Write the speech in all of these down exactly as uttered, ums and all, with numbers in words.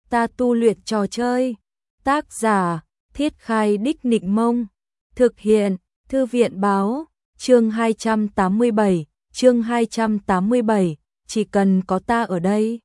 ta tu luyện trò chơi. Tác giả, Thiết Khai Đích Nịnh Mông. Thực hiện, Thư viện Báo. Chương hai trăm tám mươi bảy, chương hai trăm tám mươi bảy, chỉ cần có ta ở đây.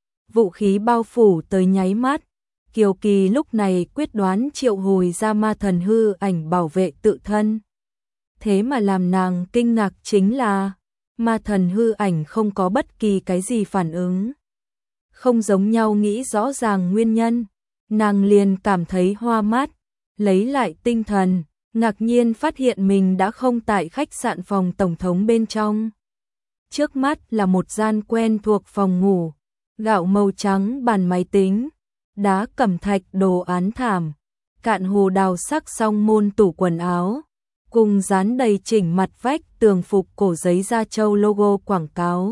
Vũ khí bao phủ tới nháy mắt, Kiều Kỳ lúc này quyết đoán triệu hồi ra ma thần hư ảnh bảo vệ tự thân. Thế mà làm nàng kinh ngạc chính là, ma thần hư ảnh không có bất kỳ cái gì phản ứng. Không giống nhau nghĩ rõ ràng nguyên nhân, nàng liền cảm thấy hoa mắt, lấy lại tinh thần, ngạc nhiên phát hiện mình đã không tại khách sạn phòng tổng thống bên trong. Trước mắt là một gian quen thuộc phòng ngủ, gạo màu trắng bàn máy tính, đá cẩm thạch đồ án thảm, cạn hồ đào sắc song môn tủ quần áo, cùng dán đầy chỉnh mặt vách tường phục cổ giấy da trâu logo quảng cáo.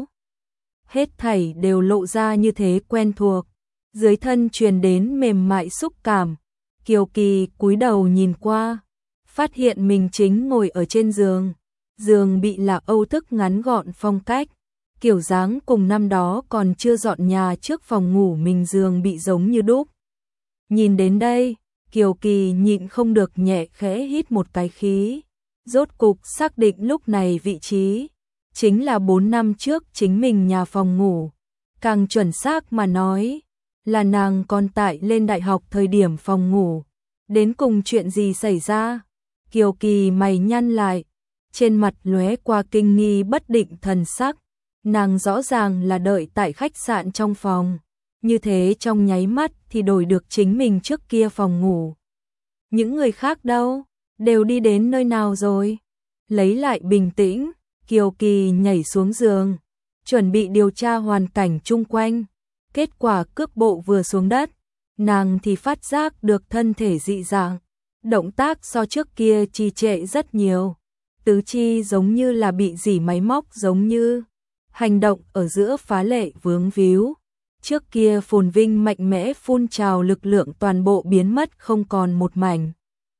Hết thảy đều lộ ra như thế quen thuộc, dưới thân truyền đến mềm mại xúc cảm. Kiều Kỳ cúi đầu nhìn qua, phát hiện mình chính ngồi ở trên giường, giường bị là Âu thức ngắn gọn phong cách, kiểu dáng cùng năm đó còn chưa dọn nhà trước phòng ngủ mình giường bị giống như đúc. Nhìn đến đây, Kiều Kỳ nhịn không được nhẹ khẽ hít một cái khí, rốt cục xác định lúc này vị trí chính là bốn năm trước chính mình nhà phòng ngủ, càng chuẩn xác mà nói là nàng còn tại lên đại học thời điểm phòng ngủ. Đến cùng chuyện gì xảy ra? Kiều Kỳ mày nhăn lại, trên mặt lóe qua kinh nghi bất định thần sắc, nàng rõ ràng là đợi tại khách sạn trong phòng, như thế trong nháy mắt thì đổi được chính mình trước kia phòng ngủ. Những người khác đâu? Đều đi đến nơi nào rồi? Lấy lại bình tĩnh, Kiều Kỳ nhảy xuống giường, chuẩn bị điều tra hoàn cảnh chung quanh. Kết quả cước bộ vừa xuống đất, nàng thì phát giác được thân thể dị dạng, động tác so trước kia trì trệ rất nhiều, tứ chi giống như là bị dỉ máy móc giống như, hành động ở giữa phá lệ vướng víu. Trước kia phồn vinh mạnh mẽ phun trào lực lượng toàn bộ biến mất không còn một mảnh.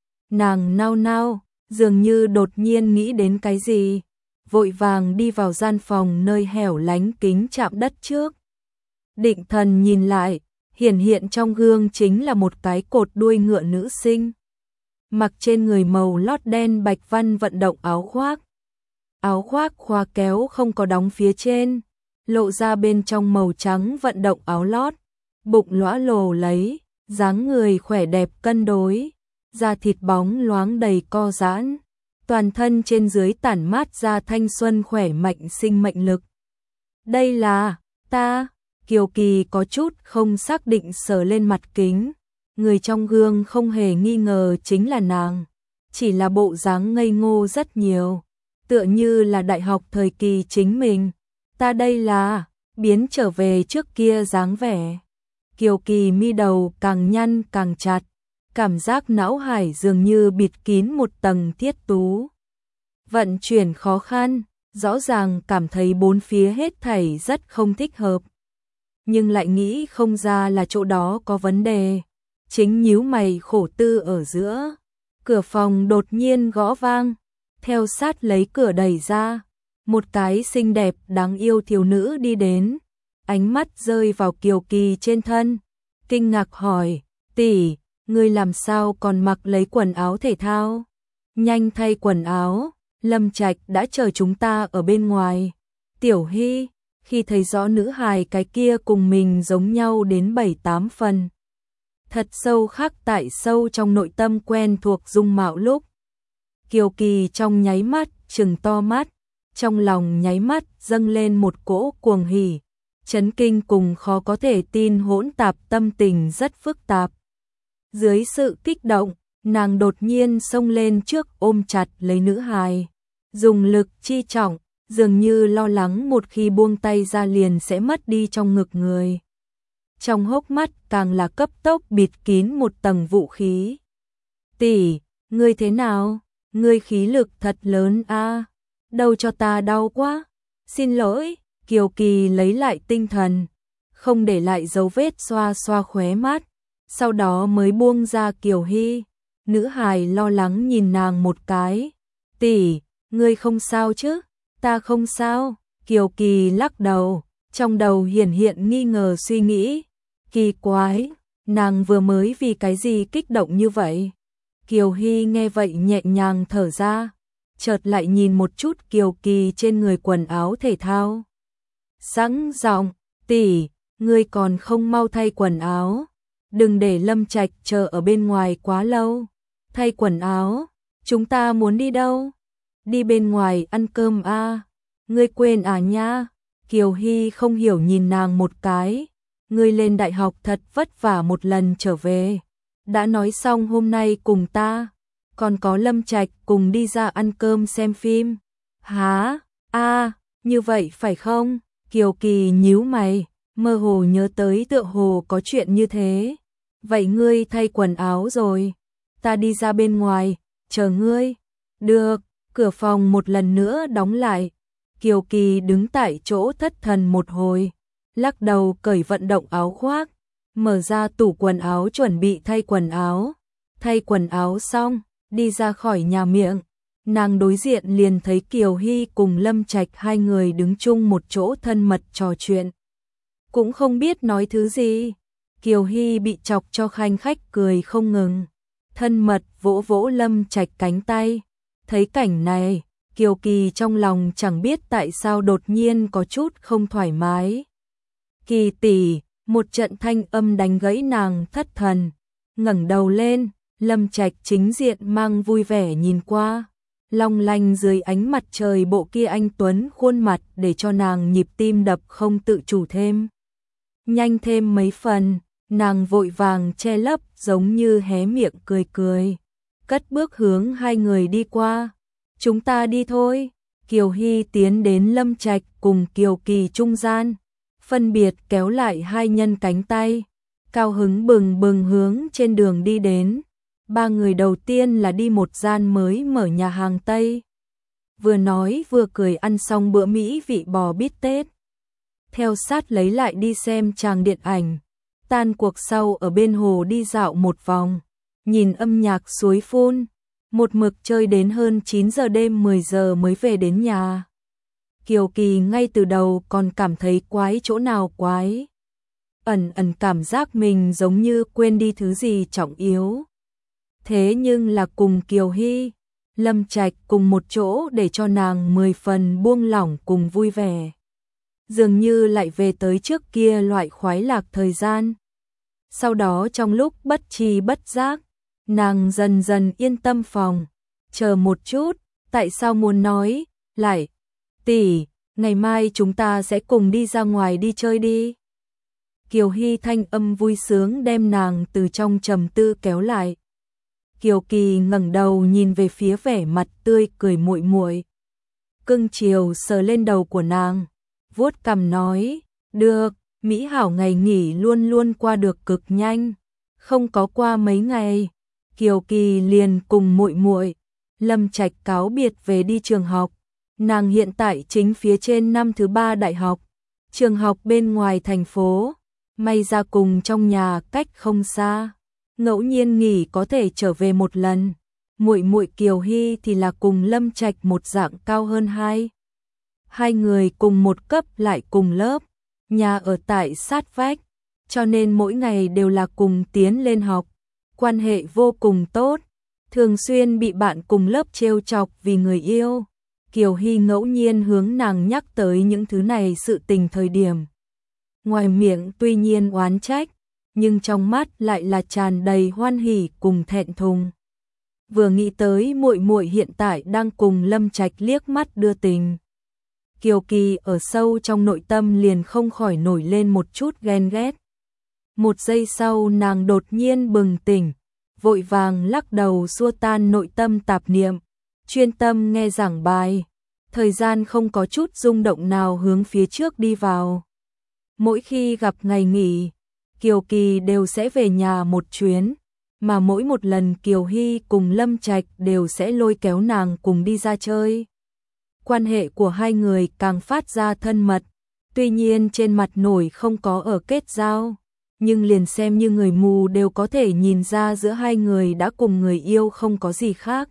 Nàng nao nao, dường như đột nhiên nghĩ đến cái gì, vội vàng đi vào gian phòng nơi hẻo lánh kính chạm đất trước. Định thần nhìn lại, hiển hiện trong gương chính là một cái cột đuôi ngựa nữ sinh, mặc trên người màu lót đen bạch văn vận động áo khoác. Áo khoác khóa kéo không có đóng phía trên, lộ ra bên trong màu trắng vận động áo lót, bụng lõa lồ lấy, dáng người khỏe đẹp cân đối, da thịt bóng loáng đầy co giãn, toàn thân trên dưới tản mát ra thanh xuân khỏe mạnh sinh mệnh lực. Đây là ta. Kiều Kỳ có chút không xác định sờ lên mặt kính, người trong gương không hề nghi ngờ chính là nàng, chỉ là bộ dáng ngây ngô rất nhiều, tựa như là đại học thời kỳ chính mình. Ta đây là, biến trở về trước kia dáng vẻ. Kiều Kỳ mi đầu càng nhăn càng chặt, cảm giác não hải dường như bịt kín một tầng thiết tú. Vận chuyển khó khăn, rõ ràng cảm thấy bốn phía hết thảy rất không thích hợp, nhưng lại nghĩ không ra là chỗ đó có vấn đề. Chính nhíu mày khổ tư ở giữa, cửa phòng đột nhiên gõ vang, theo sát lấy cửa đẩy ra, một cái xinh đẹp đáng yêu thiếu nữ đi đến, ánh mắt rơi vào Kiều Kỳ trên thân, kinh ngạc hỏi, tỷ, ngươi làm sao còn mặc lấy quần áo thể thao? Nhanh thay quần áo, Lâm Trạch đã chờ chúng ta ở bên ngoài. Tiểu Hy, khi thấy rõ nữ hài cái kia cùng mình giống nhau đến bảy tám phần, thật sâu khắc tại sâu trong nội tâm quen thuộc dung mạo lúc, Kiều Kỳ trong nháy mắt trừng to mắt, trong lòng nháy mắt dâng lên một cỗ cuồng hỉ, chấn kinh cùng khó có thể tin hỗn tạp, tâm tình rất phức tạp. Dưới sự kích động, nàng đột nhiên xông lên trước ôm chặt lấy nữ hài, dùng lực chi trọng, dường như lo lắng một khi buông tay ra liền sẽ mất đi trong ngực người. Trong hốc mắt càng là cấp tốc bịt kín một tầng vũ khí. Tỷ, ngươi thế nào? Ngươi khí lực thật lớn a, đâu cho ta đau quá. Xin lỗi. Kiều Kỳ lấy lại tinh thần, không để lại dấu vết xoa xoa khóe mắt, sau đó mới buông ra Kiều Hy. Nữ hài lo lắng nhìn nàng một cái. Tỷ, ngươi không sao chứ? Ta không sao. Kiều Kỳ lắc đầu, trong đầu hiển hiện nghi ngờ suy nghĩ. Kỳ quái, nàng vừa mới vì cái gì kích động như vậy? Kiều Hy nghe vậy nhẹ nhàng thở ra, chợt lại nhìn một chút Kiều Kỳ trên người quần áo thể thao. Sẵn giọng, tỷ, ngươi còn không mau thay quần áo, đừng để Lâm Trạch chờ ở bên ngoài quá lâu. Thay quần áo, chúng ta muốn đi đâu? Đi bên ngoài ăn cơm à? Ngươi quên à nha? Kiều Hy không hiểu nhìn nàng một cái, ngươi lên đại học thật vất vả một lần trở về, đã nói xong hôm nay cùng ta, còn có Lâm Trạch cùng đi ra ăn cơm xem phim. Hả? A, như vậy phải không? Kiều Kỳ nhíu mày, mơ hồ nhớ tới tựa hồ có chuyện như thế. Vậy ngươi thay quần áo rồi, ta đi ra bên ngoài, chờ ngươi. Được, cửa phòng một lần nữa đóng lại. Kiều Kỳ đứng tại chỗ thất thần một hồi, lắc đầu cởi vận động áo khoác, mở ra tủ quần áo chuẩn bị thay quần áo. Thay quần áo xong, đi ra khỏi nhà miệng, nàng đối diện liền thấy Kiều Hy cùng Lâm Trạch hai người đứng chung một chỗ thân mật trò chuyện. Cũng không biết nói thứ gì, Kiều Hy bị chọc cho khanh khách cười không ngừng, thân mật vỗ vỗ Lâm Trạch cánh tay. Thấy cảnh này, Kiều Kỳ trong lòng chẳng biết tại sao đột nhiên có chút không thoải mái. Kỳ tỷ, một trận thanh âm đánh gãy nàng thất thần, ngẩng đầu lên, Lâm Trạch chính diện mang vui vẻ nhìn qua, long lanh dưới ánh mặt trời bộ kia anh tuấn khuôn mặt để cho nàng nhịp tim đập không tự chủ thêm. Nhanh thêm mấy phần, nàng vội vàng che lấp giống như hé miệng cười cười, cất bước hướng hai người đi qua. Chúng ta đi thôi. Kiều Hy tiến đến Lâm Trạch cùng Kiều Kỳ trung gian, phân biệt kéo lại hai nhân cánh tay, cao hứng bừng bừng hướng trên đường đi đến. Ba người đầu tiên là đi một gian mới mở nhà hàng Tây. Vừa nói vừa cười ăn xong bữa Mỹ vị bò bít tết. Theo sát lấy lại đi xem tràng điện ảnh. Tan cuộc sau ở bên hồ đi dạo một vòng, nhìn âm nhạc suối phun. Một mực chơi đến hơn chín giờ đêm mười giờ mới về đến nhà. Kiều Kỳ ngay từ đầu còn cảm thấy quái chỗ nào quái. Ẩn ẩn cảm giác mình giống như quên đi thứ gì trọng yếu. Thế nhưng là cùng Kiều Hy, Lâm Trạch cùng một chỗ để cho nàng mười phần buông lỏng cùng vui vẻ. Dường như lại về tới trước kia loại khoái lạc thời gian. Sau đó trong lúc bất tri bất giác, nàng dần dần yên tâm phòng. Chờ một chút, tại sao muốn nói, lại, tỷ, ngày mai chúng ta sẽ cùng đi ra ngoài đi chơi đi. Kiều Hy thanh âm vui sướng đem nàng từ trong trầm tư kéo lại. Kiều Kỳ ngẩng đầu nhìn về phía vẻ mặt tươi cười muội muội, cưng chiều sờ lên đầu của nàng, vuốt cằm nói, được, mỹ hảo ngày nghỉ luôn luôn qua được cực nhanh, không có qua mấy ngày. Kiều Kỳ liền cùng muội muội Lâm Trạch cáo biệt về đi trường học. Nàng hiện tại chính phía trên năm thứ ba đại học, trường học bên ngoài thành phố, may ra cùng trong nhà cách không xa, ngẫu nhiên nghỉ có thể trở về một lần. Muội muội Kiều Hy thì là cùng Lâm Trạch một dạng cao hơn hai. Hai người cùng một cấp lại cùng lớp, nhà ở tại sát vách, cho nên mỗi ngày đều là cùng tiến lên học. Quan hệ vô cùng tốt, thường xuyên bị bạn cùng lớp trêu chọc vì người yêu. Kiều Hy ngẫu nhiên hướng nàng nhắc tới những thứ này sự tình thời điểm. Ngoài miệng tuy nhiên oán trách, nhưng trong mắt lại là tràn đầy hoan hỉ cùng thẹn thùng. Vừa nghĩ tới muội muội hiện tại đang cùng Lâm Trạch liếc mắt đưa tình, Kiều Kỳ ở sâu trong nội tâm liền không khỏi nổi lên một chút ghen ghét. Một giây sau nàng đột nhiên bừng tỉnh, vội vàng lắc đầu xua tan nội tâm tạp niệm, chuyên tâm nghe giảng bài, thời gian không có chút rung động nào hướng phía trước đi vào. Mỗi khi gặp ngày nghỉ, Kiều Kỳ đều sẽ về nhà một chuyến, mà mỗi một lần Kiều Hy cùng Lâm Trạch đều sẽ lôi kéo nàng cùng đi ra chơi. Quan hệ của hai người càng phát ra thân mật, tuy nhiên trên mặt nổi không có ở kết giao, nhưng liền xem như người mù đều có thể nhìn ra giữa hai người đã cùng người yêu không có gì khác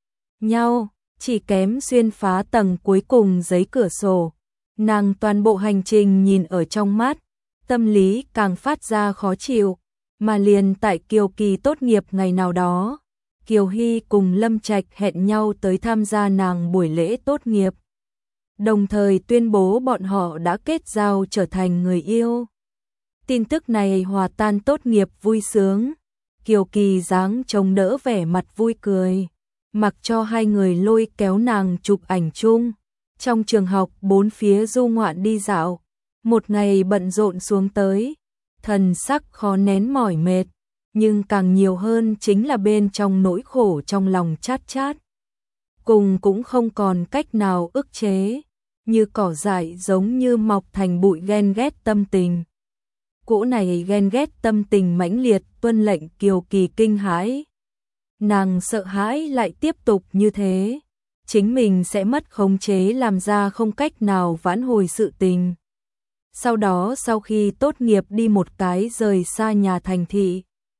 nhau, chỉ kém xuyên phá tầng cuối cùng giấy cửa sổ. Nàng toàn bộ hành trình nhìn ở trong mắt, tâm lý càng phát ra khó chịu, mà liền tại Kiều Kỳ tốt nghiệp ngày nào đó, Kiều Hy cùng Lâm Trạch hẹn nhau tới tham gia nàng buổi lễ tốt nghiệp, đồng thời tuyên bố bọn họ đã kết giao trở thành người yêu. Tin tức này hòa tan tốt nghiệp vui sướng, Kiều Kỳ dáng chống đỡ vẻ mặt vui cười, mặc cho hai người lôi kéo nàng chụp ảnh chung. Trong trường học bốn phía du ngoạn đi dạo, một ngày bận rộn xuống tới, thần sắc khó nén mỏi mệt, nhưng càng nhiều hơn chính là bên trong nỗi khổ trong lòng chát chát. Cùng cũng không còn cách nào ức chế, như cỏ dại giống như mọc thành bụi ghen ghét tâm tình. Cỗ này ghen ghét tâm tình mãnh liệt tuân lệnh Kiều Kỳ kinh hãi. Nàng sợ hãi lại tiếp tục như thế, chính mình sẽ mất khống chế làm ra không cách nào vãn hồi sự tình. Sau đó sau khi tốt nghiệp đi một cái rời xa nhà thành thị.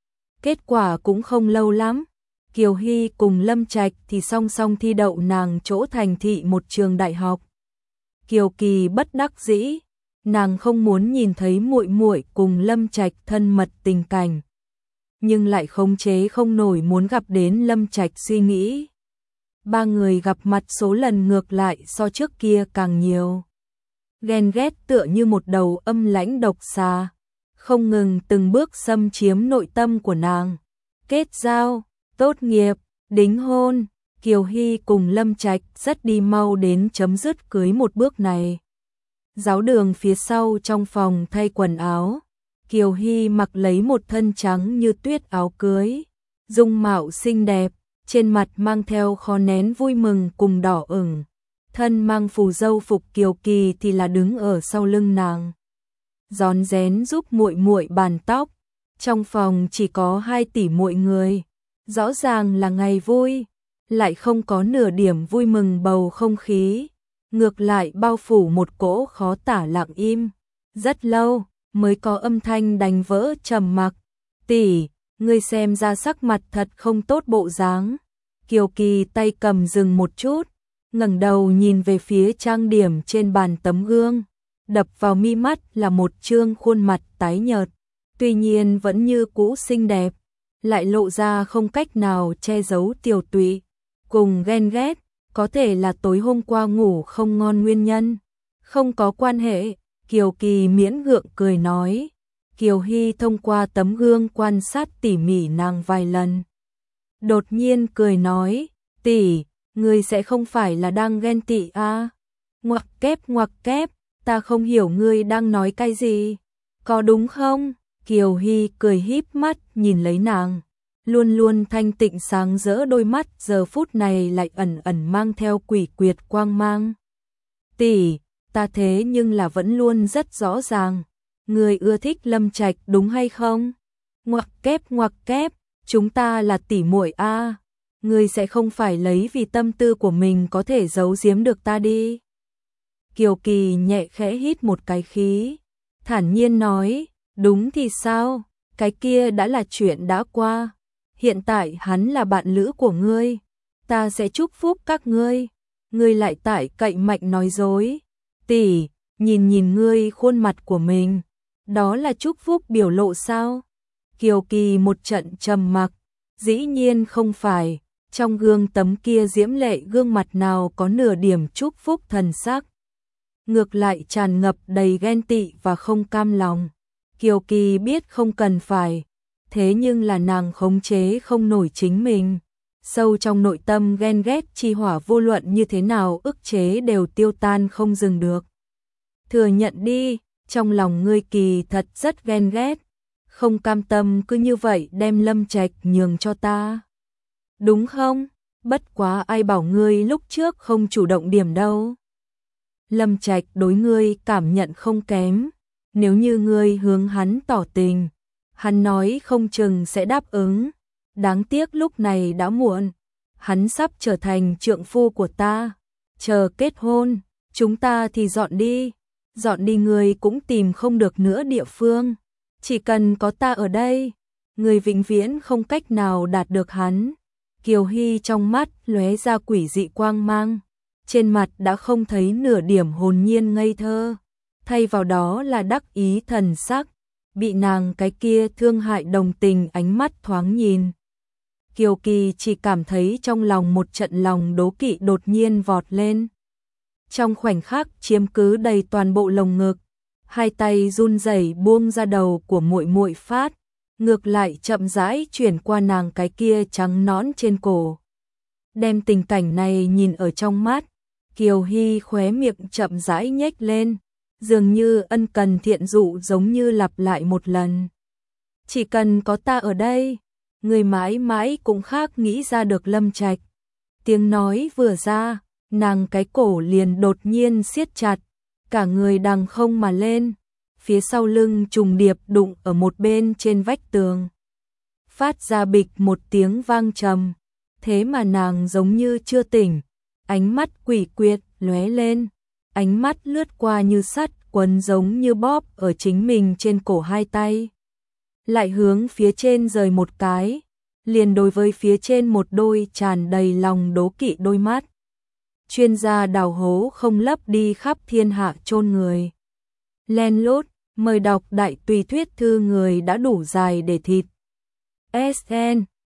Kết quả cũng không lâu lắm, Kiều Hy cùng Lâm Trạch thì song song thi đậu nàng chỗ thành thị một trường đại học. Kiều Kỳ bất đắc dĩ, nàng không muốn nhìn thấy muội muội cùng Lâm Trạch thân mật tình cảnh, nhưng lại khống chế không nổi muốn gặp đến Lâm Trạch suy nghĩ. Ba người gặp mặt số lần ngược lại so trước kia càng nhiều. Ghen ghét tựa như một đầu âm lãnh độc xà, không ngừng từng bước xâm chiếm nội tâm của nàng. Kết giao, tốt nghiệp, đính hôn, Kiều Hy cùng Lâm Trạch rất đi mau đến chấm dứt cưới một bước này. Giáo đường phía sau trong phòng thay quần áo, Kiều Hy mặc lấy một thân trắng như tuyết áo cưới, dung mạo xinh đẹp, trên mặt mang theo khó nén vui mừng cùng đỏ ửng. Thân mang phù dâu phục Kiều Kỳ thì là đứng ở sau lưng nàng, rón rén giúp muội muội bàn tóc. Trong phòng chỉ có hai tỷ muội người, rõ ràng là ngày vui, lại không có nửa điểm vui mừng bầu không khí, ngược lại bao phủ một cỗ khó tả lặng im. Rất lâu mới có âm thanh đánh vỡ trầm mặc. "Tỷ, ngươi xem ra sắc mặt thật không tốt bộ dáng." Kiều Kỳ tay cầm dừng một chút, ngẩng đầu nhìn về phía trang điểm trên bàn tấm gương, đập vào mi mắt là một trương khuôn mặt tái nhợt, tuy nhiên vẫn như cũ xinh đẹp, lại lộ ra không cách nào che giấu tiều tụy cùng ghen ghét, có thể là tối hôm qua ngủ không ngon nguyên nhân. "Không có quan hệ." Kiều Kỳ miễn gượng cười nói. Kiều Hy thông qua tấm gương quan sát tỉ mỉ nàng vài lần, đột nhiên cười nói, "Tỷ, ngươi sẽ không phải là đang ghen tị à?" Ngoặc kép ngoặc kép, ta không hiểu ngươi đang nói cái gì, có đúng không? Kiều Hy cười híp mắt nhìn lấy nàng, luôn luôn thanh tịnh sáng rỡ đôi mắt giờ phút này lại ẩn ẩn mang theo quỷ quyệt quang mang. "Tỷ, ta thế nhưng là vẫn luôn rất rõ ràng, ngươi ưa thích Lâm Trạch đúng hay không?" Ngoặc kép ngoặc kép, chúng ta là tỷ muội a, ngươi sẽ không phải lấy vì tâm tư của mình có thể giấu giếm được ta đi. Kiều Kỳ nhẹ khẽ hít một cái khí, thản nhiên nói, "Đúng thì sao, cái kia đã là chuyện đã qua, hiện tại hắn là bạn lữ của ngươi, ta sẽ chúc phúc các ngươi, ngươi lại tại cậy mạnh nói dối. Tỷ, nhìn nhìn ngươi khuôn mặt của mình, đó là chúc phúc biểu lộ sao?" Kiều Kỳ một trận trầm mặc, dĩ nhiên không phải, trong gương tấm kia diễm lệ gương mặt nào có nửa điểm chúc phúc thần sắc, ngược lại tràn ngập đầy ghen tị và không cam lòng. Kiều Kỳ biết không cần phải, thế nhưng là nàng khống chế không nổi chính mình, sâu trong nội tâm ghen ghét chi hỏa vô luận như thế nào ức chế đều tiêu tan không dừng được. "Thừa nhận đi, trong lòng ngươi kỳ thật rất ghen ghét, không cam tâm cứ như vậy đem Lâm Trạch nhường cho ta, đúng không? Bất quá ai bảo ngươi lúc trước không chủ động điểm đâu. Lâm Trạch đối ngươi cảm nhận không kém, nếu như ngươi hướng hắn tỏ tình, hắn nói không chừng sẽ đáp ứng. Đáng tiếc lúc này đã muộn, hắn sắp trở thành trượng phu của ta, chờ kết hôn, chúng ta thì dọn đi, dọn đi ngươi cũng tìm không được nữa địa phương, chỉ cần có ta ở đây, ngươi vĩnh viễn không cách nào đạt được hắn." Kiều Hy trong mắt lóe ra quỷ dị quang mang, trên mặt đã không thấy nửa điểm hồn nhiên ngây thơ. thay vào đó là đắc ý thần sắc, bị nàng cái kia thương hại đồng tình ánh mắt thoáng nhìn. Kiều Kỳ chỉ cảm thấy trong lòng một trận lòng đố kỵ đột nhiên vọt lên. Trong khoảnh khắc chiếm cứ đầy toàn bộ lồng ngực, hai tay run rẩy buông ra đầu của muội muội phát, ngược lại chậm rãi chuyển qua nàng cái kia trắng nõn trên cổ. Đem tình cảnh này nhìn ở trong mắt, Kiều Hy khóe miệng chậm rãi nhếch lên, dường như ân cần thiện dụ giống như lặp lại một lần. Chỉ cần có ta ở đây, người mãi mãi cũng khác nghĩ ra được Lâm Trạch. Tiếng nói vừa ra, nàng cái cổ liền đột nhiên siết chặt, cả người đằng không mà lên, phía sau lưng trùng điệp đụng ở một bên trên vách tường. Phát ra bịch một tiếng vang trầm, thế mà nàng giống như chưa tỉnh, ánh mắt quỷ quyệt lóe lên, ánh mắt lướt qua như sắt quấn giống như bóp ở chính mình trên cổ hai tay. Lại hướng phía trên rời một cái, liền đối với phía trên một đôi tràn đầy lòng đố kỵ đôi mắt. Chuyên gia đào hố không lấp đi khắp thiên hạ chôn người. Len lút, mời đọc đại tùy thuyết thư người đã đủ dài để thịt. ét en